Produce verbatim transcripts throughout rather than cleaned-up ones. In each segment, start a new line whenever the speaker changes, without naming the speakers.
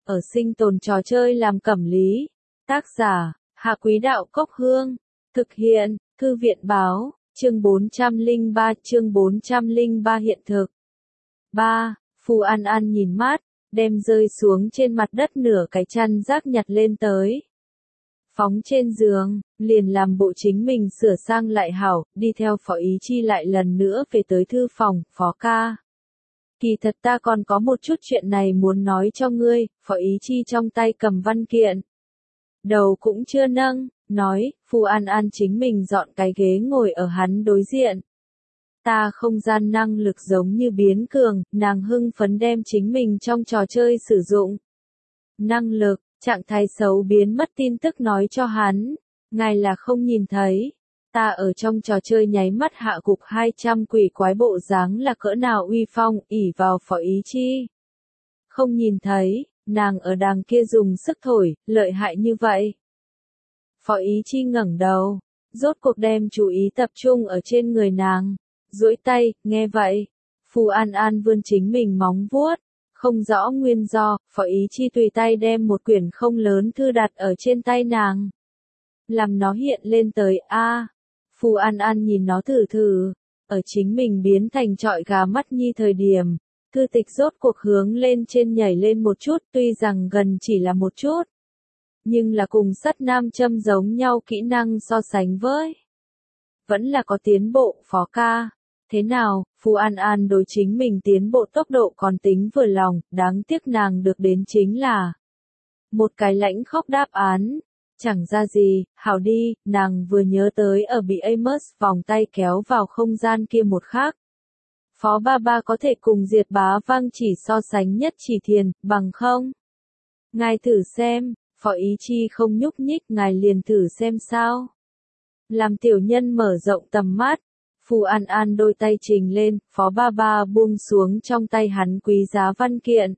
ở sinh tồn trò chơi làm cẩm lý. Tác giả, Hạ Quý Đạo Cốc Hương. Thực hiện, Thư viện báo, chương bốn trăm lẻ ba, chương bốn trăm lẻ ba hiện thực. ba. Phù An An nhìn mát, đem rơi xuống trên mặt đất nửa cái chăn rác nhặt lên tới. Phóng trên giường, liền làm bộ chính mình sửa sang lại hảo, đi theo Phó Ý Chi lại lần nữa về tới thư phòng. Phó ca. Kỳ thật ta còn có một chút chuyện này muốn nói cho ngươi. Phó Ý Chi trong tay cầm văn kiện. Đầu cũng chưa nâng, nói, Phù An An chính mình dọn cái ghế ngồi ở hắn đối diện. Ta không gian năng lực giống như biến cường, nàng hưng phấn đem chính mình trong trò chơi sử dụng. Năng lực, trạng thái xấu biến mất tin tức nói cho hắn, ngài là không nhìn thấy. Ta ở trong trò chơi nháy mắt hạ gục hai trăm quỷ quái bộ dáng là cỡ nào uy phong, ỉ vào Phó Ý Chi. Không nhìn thấy, nàng ở đàng kia dùng sức thổi, lợi hại như vậy. Phó Ý Chi ngẩng đầu, rốt cuộc đem chú ý tập trung ở trên người nàng. Duỗi tay, nghe vậy. Phù An An vươn chính mình móng vuốt. Không rõ nguyên do, Phó Ý Chi tùy tay đem một quyển không lớn thư đặt ở trên tay nàng. Làm nó hiện lên tới A. À. Phù An An nhìn nó thử thử. Ở chính mình biến thành trọi gà mắt nhi thời điểm. Thư tịch rốt cuộc hướng lên trên nhảy lên một chút, tuy rằng gần chỉ là một chút. Nhưng là cùng sắt nam châm giống nhau kỹ năng so sánh với. Vẫn là có tiến bộ. Phó ca. Thế nào, Phù An An đối chính mình tiến bộ tốc độ còn tính vừa lòng, đáng tiếc nàng được đến chính là một cái lãnh khóc đáp án. Chẳng ra gì, hảo đi, nàng vừa nhớ tới ở bị Amos vòng tay kéo vào không gian kia một khắc. Phó ba ba có thể cùng Diệt Bá Vang chỉ so sánh nhất chỉ thiền, bằng không? Ngài thử xem, Phó Ý Chi không nhúc nhích, ngài liền thử xem sao. Làm tiểu nhân mở rộng tầm mắt. Phù An An đôi tay trình lên, Phó ba ba buông xuống trong tay hắn quý giá văn kiện.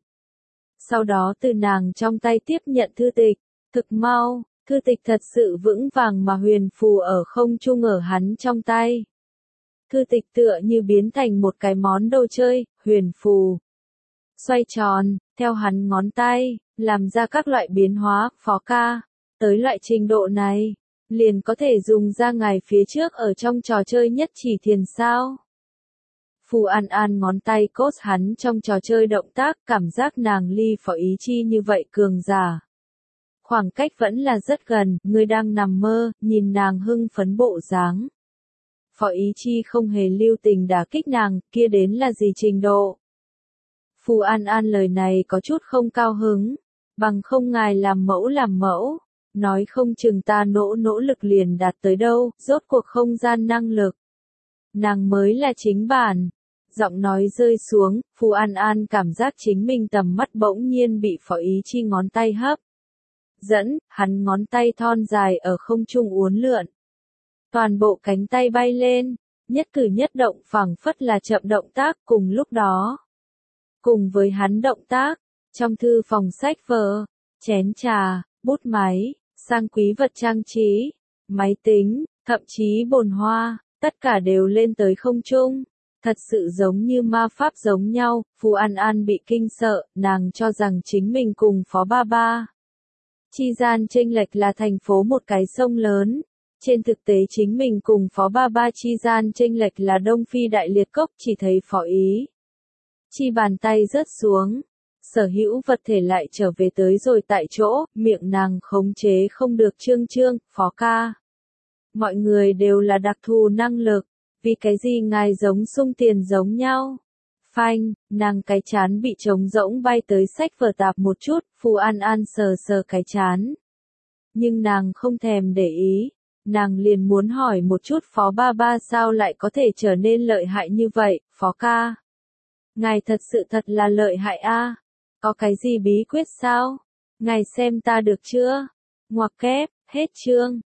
Sau đó từ nàng trong tay tiếp nhận thư tịch, thực mau, thư tịch thật sự vững vàng mà huyền phù ở không trung ở hắn trong tay. Thư tịch tựa như biến thành một cái món đồ chơi, huyền phù. Xoay tròn, theo hắn ngón tay, làm ra các loại biến hóa. Phó ca, tới loại trình độ này. Liền có thể dùng ra ngài phía trước ở trong trò chơi nhất chỉ thiền sao. Phù An An ngón tay cốt hắn trong trò chơi động tác, cảm giác nàng ly Phó Ý Chi như vậy cường giả. Khoảng cách vẫn là rất gần, người đang nằm mơ, nhìn nàng hưng phấn bộ dáng. Phó Ý Chi không hề lưu tình đả kích nàng, kia đến là gì trình độ. Phù An An lời này có chút không cao hứng, bằng không ngài làm mẫu làm mẫu. Nói không chừng ta nỗ nỗ lực liền đạt tới đâu, rốt cuộc không gian năng lực. Nàng mới là chính bản. Giọng nói rơi xuống, Phù An An cảm giác chính mình tầm mắt bỗng nhiên bị Phó Ý Chi ngón tay hấp. Dẫn, hắn ngón tay thon dài ở không trung uốn lượn. Toàn bộ cánh tay bay lên, nhất cử nhất động phảng phất là chậm động tác cùng lúc đó. Cùng với hắn động tác, trong thư phòng sách vở, chén trà, bút máy, sang quý vật trang trí, máy tính, thậm chí bồn hoa, tất cả đều lên tới không trung. Thật sự giống như ma pháp giống nhau. Phù An An bị kinh sợ, nàng cho rằng chính mình cùng Phó ba ba. Chi gian chênh lệch là thành phố một cái sông lớn. Trên thực tế chính mình cùng Phó ba ba chi gian chênh lệch là Đông Phi Đại Liệt Cốc, chỉ thấy Phó Ý Chi bàn tay rớt xuống. Sở hữu vật thể lại trở về tới rồi tại chỗ, miệng nàng khống chế không được trương trương. Phó ca. Mọi người đều là đặc thù năng lực, vì cái gì ngài giống sung tiền giống nhau. Phanh, nàng cái chán bị trống rỗng bay tới sách vở tạp một chút. Phù An An sờ sờ cái chán. Nhưng nàng không thèm để ý, nàng liền muốn hỏi một chút Phó ba ba sao lại có thể trở nên lợi hại như vậy. Phó ca. Ngài thật sự thật là lợi hại a. À? Có cái gì bí quyết sao? Ngài xem ta được chưa? Ngoặc kép, hết chương.